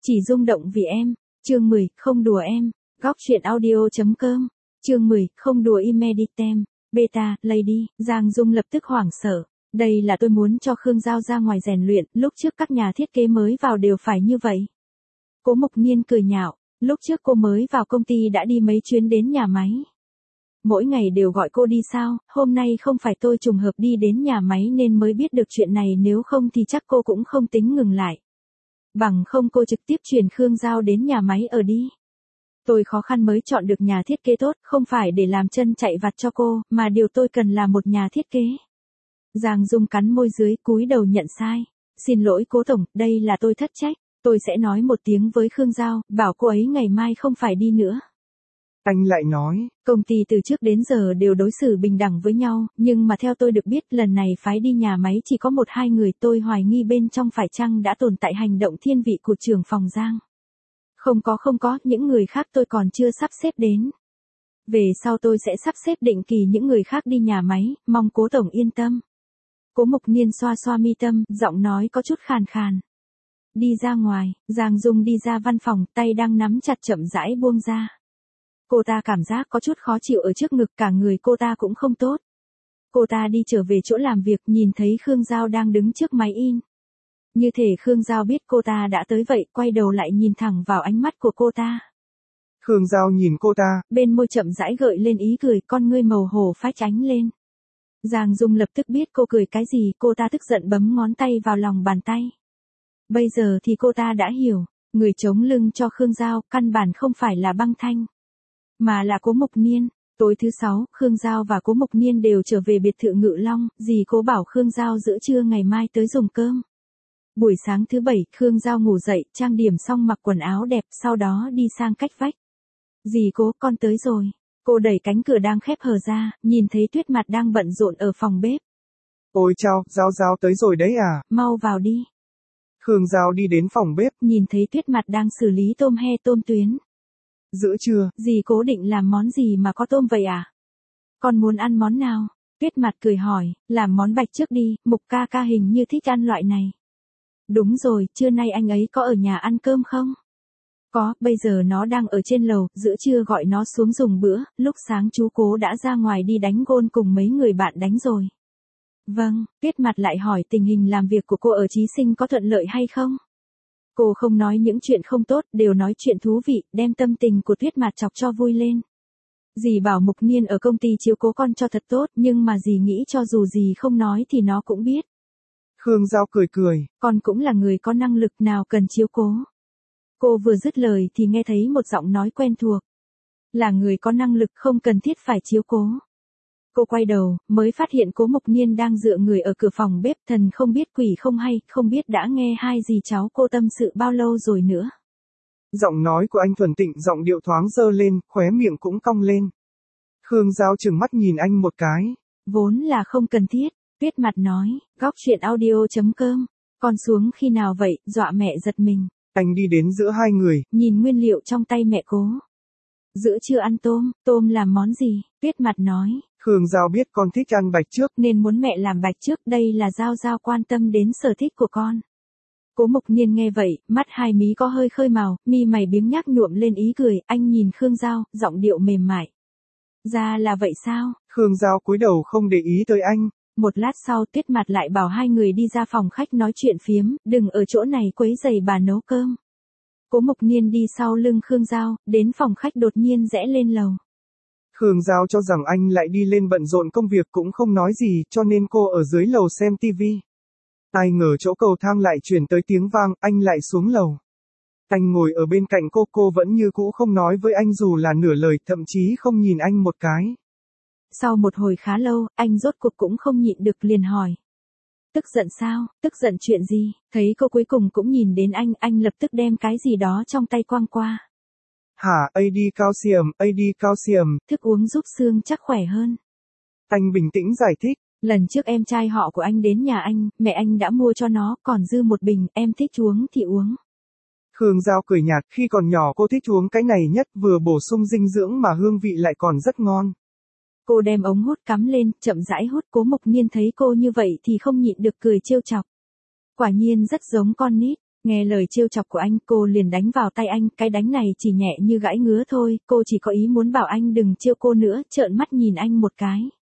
Chỉ rung động vì em. Chương 10, không đùa em. Góc truyện audio.com. Chương 10, không đùa Imeditem. Beta, Lady, Giang Dung lập tức hoảng sợ. Đây là tôi muốn cho Khương Giao ra ngoài rèn luyện, lúc trước các nhà thiết kế mới vào đều phải như vậy. Cố Mộc Niên cười nhạo, lúc trước cô mới vào công ty đã đi mấy chuyến đến nhà máy. Mỗi ngày đều gọi cô đi sao, hôm nay không phải tôi trùng hợp đi đến nhà máy nên mới biết được chuyện này, nếu không thì chắc cô cũng không tính ngừng lại. Bằng không cô trực tiếp chuyển Khương Giao đến nhà máy ở đi. Tôi khó khăn mới chọn được nhà thiết kế tốt, không phải để làm chân chạy vặt cho cô, mà điều tôi cần là một nhà thiết kế. Giang Dung cắn môi dưới, cúi đầu nhận sai. Xin lỗi Cố tổng, đây là tôi thất trách. Tôi sẽ nói một tiếng với Khương Giao, bảo cô ấy ngày mai không phải đi nữa. Anh lại nói, công ty từ trước đến giờ đều đối xử bình đẳng với nhau, nhưng mà theo tôi được biết lần này phái đi nhà máy chỉ có 1-2 người, tôi hoài nghi bên trong phải chăng đã tồn tại hành động thiên vị của trưởng phòng Giang. Không có, những người khác tôi còn chưa sắp xếp đến. Về sau tôi sẽ sắp xếp định kỳ những người khác đi nhà máy, mong Cố tổng yên tâm. Cố Mộc Niên xoa xoa mi tâm, giọng nói có chút khàn khàn. Đi ra ngoài, Giang Dung đi ra văn phòng, tay đang nắm chặt chậm rãi buông ra. Cô ta cảm giác có chút khó chịu ở trước ngực, cả người cô ta cũng không tốt. Cô ta đi trở về chỗ làm việc, nhìn thấy Khương Giao đang đứng trước máy in. Như thể Khương Giao biết cô ta đã tới vậy, quay đầu lại nhìn thẳng vào ánh mắt của cô ta. Khương Giao nhìn cô ta, bên môi chậm rãi gợi lên ý cười, con ngươi màu hổ phách ánh lên. Giang Dung lập tức biết cô cười cái gì, cô ta tức giận bấm ngón tay vào lòng bàn tay. Bây giờ thì cô ta đã hiểu, người chống lưng cho Khương Giao căn bản không phải là Băng Thanh, mà là Cố Mộc Niên. Tối thứ 6, Khương Giao và Cố Mộc Niên đều trở về biệt thự Ngự Long, dì Cố bảo Khương Giao giữa trưa ngày mai tới dùng cơm. Buổi sáng thứ 7, Khương Giao ngủ dậy, trang điểm xong mặc quần áo đẹp, sau đó đi sang cách vách. Dì Cố, con tới rồi. Cô đẩy cánh cửa đang khép hờ ra, nhìn thấy Tuyết Mặt đang bận rộn ở phòng bếp. Ôi chao, Giao tới rồi đấy à? Mau vào đi. Khương Giao đi đến phòng bếp, nhìn thấy Tuyết Mặt đang xử lý tôm he tôm tuyến. Giữa trưa, dì Cố định làm món gì mà có tôm vậy à? Con muốn ăn món nào? Tuyết Mặt cười hỏi, làm món bạch trước đi, Mục ca ca hình như thích ăn loại này. Đúng rồi, trưa nay anh ấy có ở nhà ăn cơm không? Có, bây giờ nó đang ở trên lầu, giữa trưa gọi nó xuống dùng bữa, lúc sáng chú Cố đã ra ngoài đi đánh gôn cùng mấy người bạn đánh rồi. Vâng, Tuyết Mặt lại hỏi tình hình làm việc của cô ở Chí Sinh có thuận lợi hay không? Cô không nói những chuyện không tốt, đều nói chuyện thú vị, đem tâm tình của Tuyết Mặt chọc cho vui lên. Dì bảo Mộc Niên ở công ty chiếu cố con cho thật tốt, nhưng mà dì nghĩ cho dù dì không nói thì nó cũng biết. Khương Giao cười. Con cũng là người có năng lực, nào cần chiếu cố. Cô vừa dứt lời thì nghe thấy một giọng nói quen thuộc. Là người có năng lực không cần thiết phải chiếu cố. Cô quay đầu, mới phát hiện Cố Mộc Niên đang dựa người ở cửa phòng bếp, thần không biết quỷ không hay, không biết đã nghe hai dì cháu cô tâm sự bao lâu rồi nữa. Giọng nói của anh thuần tịnh, giọng điệu thoáng dơ lên, khóe miệng cũng cong lên. Khương Giao trừng mắt nhìn anh một cái. Vốn là không cần thiết, Tuyết Mặt nói, góc truyện audio.com. Con xuống khi nào vậy, dọa mẹ giật mình. Anh đi đến giữa hai người, nhìn nguyên liệu trong tay mẹ Cố. Giữa trưa ăn tôm làm món gì? Tuyết Mặt nói. Khương Giao biết con thích ăn bạch trước, nên muốn mẹ làm bạch trước, đây là Giao quan tâm đến sở thích của con. Cố Mộc Niên nghe vậy, mắt hai mí có hơi khơi màu, mi mày biếng nhác nhuộm lên ý cười, anh nhìn Khương Giao, giọng điệu mềm mại. Ra là vậy sao? Khương Giao cúi đầu không để ý tới anh. Một lát sau Tuyết Mặt lại bảo hai người đi ra phòng khách nói chuyện phiếm, đừng ở chỗ này quấy rầy bà nấu cơm. Cố Mộc Niên đi sau lưng Khương Giao, đến phòng khách đột nhiên rẽ lên lầu. Khương Giao cho rằng anh lại đi lên bận rộn công việc cũng không nói gì, cho nên cô ở dưới lầu xem tivi. Ai ngờ chỗ cầu thang lại chuyển tới tiếng vang, anh lại xuống lầu. Anh ngồi ở bên cạnh cô vẫn như cũ không nói với anh dù là nửa lời, thậm chí không nhìn anh một cái. Sau một hồi khá lâu, anh rốt cuộc cũng không nhịn được liền hỏi. Tức giận sao? Tức giận chuyện gì? Thấy cô cuối cùng cũng nhìn đến anh lập tức đem cái gì đó trong tay quăng qua. Hả, AD calcium. Thức uống giúp xương chắc khỏe hơn. Anh bình tĩnh giải thích. Lần trước em trai họ của anh đến nhà anh, mẹ anh đã mua cho nó, còn dư một bình, em thích uống thì uống. Khương Giao cười nhạt, khi còn nhỏ cô thích uống cái này nhất, vừa bổ sung dinh dưỡng mà hương vị lại còn rất ngon. Cô đem ống hút cắm lên, chậm rãi hút. Cố Mộc Niên thấy cô như vậy thì không nhịn được cười trêu chọc. Quả nhiên rất giống con nít. Nghe lời trêu chọc của anh, cô liền đánh vào tay anh, cái đánh này chỉ nhẹ như gãi ngứa thôi, cô chỉ có ý muốn bảo anh đừng trêu cô nữa, trợn mắt nhìn anh một cái.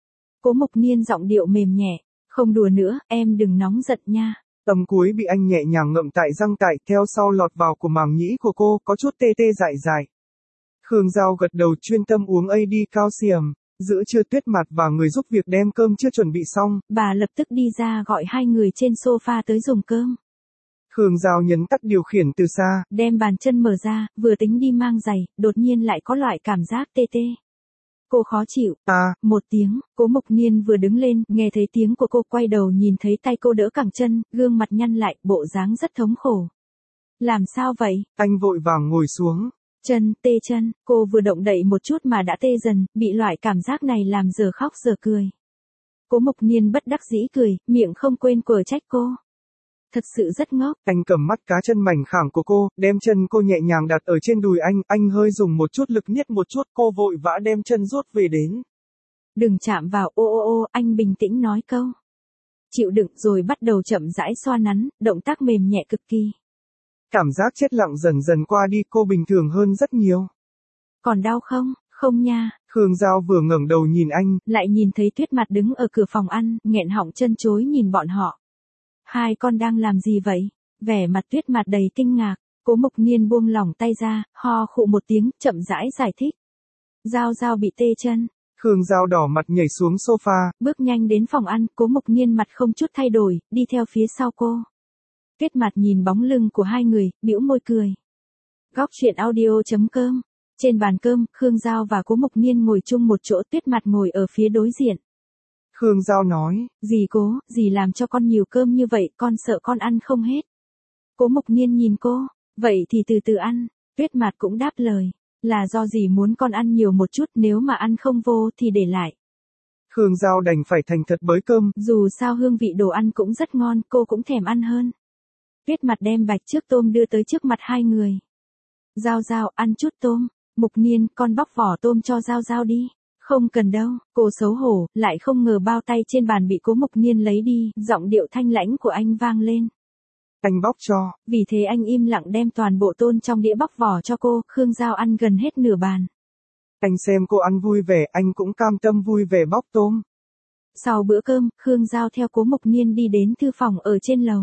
Cố Mục Niên giọng điệu mềm nhẹ, không đùa nữa, em đừng nóng giận nha. Âm cuối bị anh nhẹ nhàng ngậm tại răng tại, theo sau lọt vào của màng nhĩ của cô, có chút tê tê dại dại. Khương Giao gật đầu chuyên tâm uống AD calcium, giữa trưa Tuyết Mặt và người giúp việc đem cơm chưa chuẩn bị xong. Bà lập tức đi ra gọi hai người trên sofa tới dùng cơm. Khương Giao nhấn tắt điều khiển từ xa, đem bàn chân mở ra, vừa tính đi mang giày, đột nhiên lại có loại cảm giác tê tê. Cô khó chịu, một tiếng, Cố Mục Niên vừa đứng lên, nghe thấy tiếng của cô quay đầu nhìn thấy tay cô đỡ cẳng chân, gương mặt nhăn lại, bộ dáng rất thống khổ. Làm sao vậy? Anh vội vàng ngồi xuống. Chân, tê chân, cô vừa động đậy một chút mà đã tê dần, bị loại cảm giác này làm giờ khóc giờ cười. Cố Mục Niên bất đắc dĩ cười, miệng không quên quở trách cô. Thật sự rất ngốc. Anh cầm mắt cá chân mảnh khảnh của cô, đem chân cô nhẹ nhàng đặt ở trên đùi anh hơi dùng một chút lực nhét một chút, cô vội vã đem chân rút về đến. Đừng chạm vào, anh bình tĩnh nói câu. Chịu đựng rồi bắt đầu chậm rãi xoa nắn, động tác mềm nhẹ cực kỳ. Cảm giác chết lặng dần dần qua đi, cô bình thường hơn rất nhiều. Còn đau không? Không nha. Khương Giao vừa ngẩng đầu nhìn anh, lại nhìn thấy Tuyết Mặt đứng ở cửa phòng ăn, nghẹn họng chân chối nhìn bọn họ. Hai con đang làm gì vậy? Vẻ mặt Tuyết Mặt đầy kinh ngạc, Cố Mục Niên buông lỏng tay ra, ho khụ một tiếng, chậm rãi giải thích. Giao Giao bị tê chân. Khương Giao đỏ mặt nhảy xuống sofa, bước nhanh đến phòng ăn, Cố Mục Niên mặt không chút thay đổi, đi theo phía sau cô. Tuyết Mặt nhìn bóng lưng của hai người, bĩu môi cười. Góc truyện audio.com. Trên bàn cơm, Khương Giao và Cố Mục Niên ngồi chung một chỗ, Tuyết Mặt ngồi ở phía đối diện. Khương Giao nói, dì Cố, dì làm cho con nhiều cơm như vậy, con sợ con ăn không hết. Cố Mục Niên nhìn cô, vậy thì từ từ ăn. Tuyết Mặt cũng đáp lời, là do dì muốn con ăn nhiều một chút, nếu mà ăn không vô thì để lại. Khương Giao đành phải thành thật bới cơm. Dù sao hương vị đồ ăn cũng rất ngon, cô cũng thèm ăn hơn. Tuyết Mặt đem bạch trước tôm đưa tới trước mặt hai người. Giao Giao, ăn chút tôm. Mục Niên, con bóc vỏ tôm cho Giao Giao đi. Không cần đâu, cô xấu hổ, lại không ngờ bao tay trên bàn bị Cố Mục Niên lấy đi, giọng điệu thanh lãnh của anh vang lên. Anh bóc cho. Vì thế anh im lặng đem toàn bộ tôm trong đĩa bóc vỏ cho cô, Khương Giao ăn gần hết nửa bàn. Anh xem cô ăn vui vẻ, anh cũng cam tâm vui vẻ bóc tôm. Sau bữa cơm, Khương Giao theo Cố Mục Niên đi đến thư phòng ở trên lầu.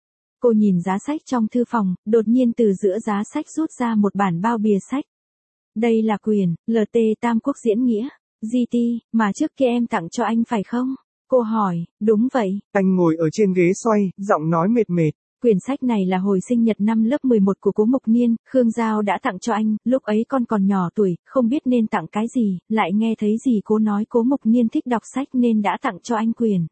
Cô nhìn giá sách trong thư phòng, đột nhiên từ giữa giá sách rút ra một bản bao bìa sách. Đây là quyển LT Tam Quốc diễn nghĩa, GT, mà trước kia em tặng cho anh phải không? Cô hỏi, đúng vậy. Anh ngồi ở trên ghế xoay, giọng nói mệt mệt. Quyển sách này là hồi sinh nhật năm lớp 11 của Cố Mục Niên, Khương Giao đã tặng cho anh, lúc ấy con còn nhỏ tuổi, không biết nên tặng cái gì, lại nghe thấy dì Cố nói Cố Mục Niên thích đọc sách nên đã tặng cho anh quyển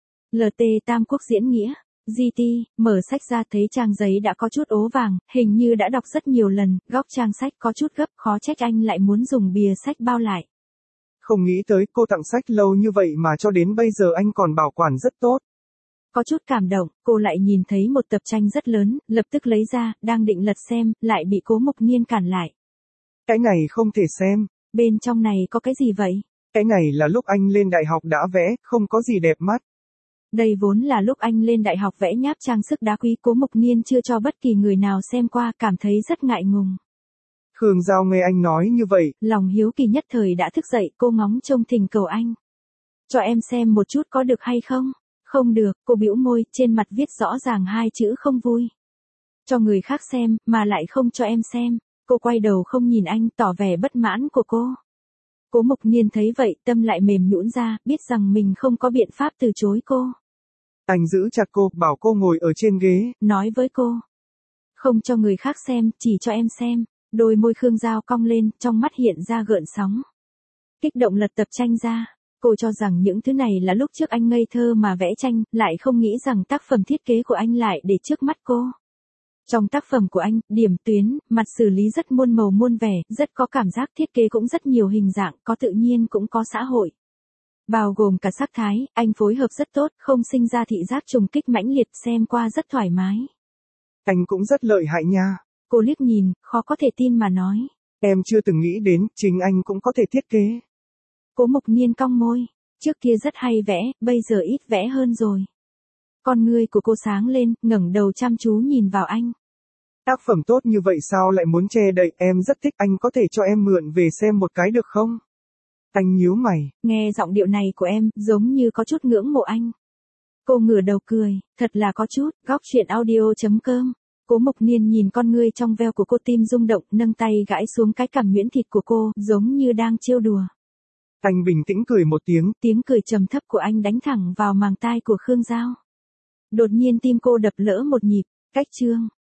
LT Tam Quốc diễn nghĩa. GT, mở sách ra thấy trang giấy đã có chút ố vàng, hình như đã đọc rất nhiều lần, góc trang sách có chút gấp, khó trách anh lại muốn dùng bìa sách bao lại. Không nghĩ tới cô tặng sách lâu như vậy mà cho đến bây giờ anh còn bảo quản rất tốt. Có chút cảm động, cô lại nhìn thấy một tập tranh rất lớn, lập tức lấy ra, đang định lật xem, lại bị Cố Mục Niên cản lại. Cái này không thể xem. Bên trong này có cái gì vậy? Cái này là lúc anh lên đại học đã vẽ, không có gì đẹp mắt. Đây vốn là lúc anh lên đại học vẽ nháp trang sức đá quý, Cố Mục Niên chưa cho bất kỳ người nào xem qua, cảm thấy rất ngại ngùng. Khương Giao nghe anh nói như vậy, lòng hiếu kỳ nhất thời đã thức dậy, cô ngóng trông thỉnh cầu anh. Cho em xem một chút có được hay không? Không được, cô bĩu môi, trên mặt viết rõ ràng hai chữ không vui. Cho người khác xem, mà lại không cho em xem. Cô quay đầu không nhìn anh, tỏ vẻ bất mãn của cô. Cố Mục Niên thấy vậy, tâm lại mềm nhũn ra, biết rằng mình không có biện pháp từ chối cô. Anh giữ chặt cô, bảo cô ngồi ở trên ghế, nói với cô. Không cho người khác xem, chỉ cho em xem. Đôi môi Khương Giao cong lên, trong mắt hiện ra gợn sóng. Kích động lật tập tranh ra. Cô cho rằng những thứ này là lúc trước anh ngây thơ mà vẽ tranh, lại không nghĩ rằng tác phẩm thiết kế của anh lại để trước mắt cô. Trong tác phẩm của anh, điểm tuyến, mặt xử lý rất muôn màu muôn vẻ, rất có cảm giác, thiết kế cũng rất nhiều hình dạng, có tự nhiên cũng có xã hội. Bao gồm cả sắc thái, anh phối hợp rất tốt, không sinh ra thị giác trùng kích mãnh liệt, xem qua rất thoải mái. Anh cũng rất lợi hại nha. Cô liếc nhìn, khó có thể tin mà nói. Em chưa từng nghĩ đến, chính anh cũng có thể thiết kế. Cố Mục Niên cong môi, trước kia rất hay vẽ, bây giờ ít vẽ hơn rồi. Con ngươi của cô sáng lên, ngẩng đầu chăm chú nhìn vào anh. Tác phẩm tốt như vậy sao lại muốn che đậy, em rất thích, anh có thể cho em mượn về xem một cái được không? Anh nhíu mày. Nghe giọng điệu này của em, giống như có chút ngưỡng mộ anh. Cô ngửa đầu cười, thật là có chút, góc truyện audio.com. Cố Mộc Niên nhìn con ngươi trong veo của cô, tim rung động, nâng tay gãi xuống cái cằm nhuyễn thịt của cô, giống như đang trêu đùa. Anh bình tĩnh cười một tiếng. Tiếng cười trầm thấp của anh đánh thẳng vào màng tai của Khương Giao. Đột nhiên tim cô đập lỡ một nhịp, cách chương.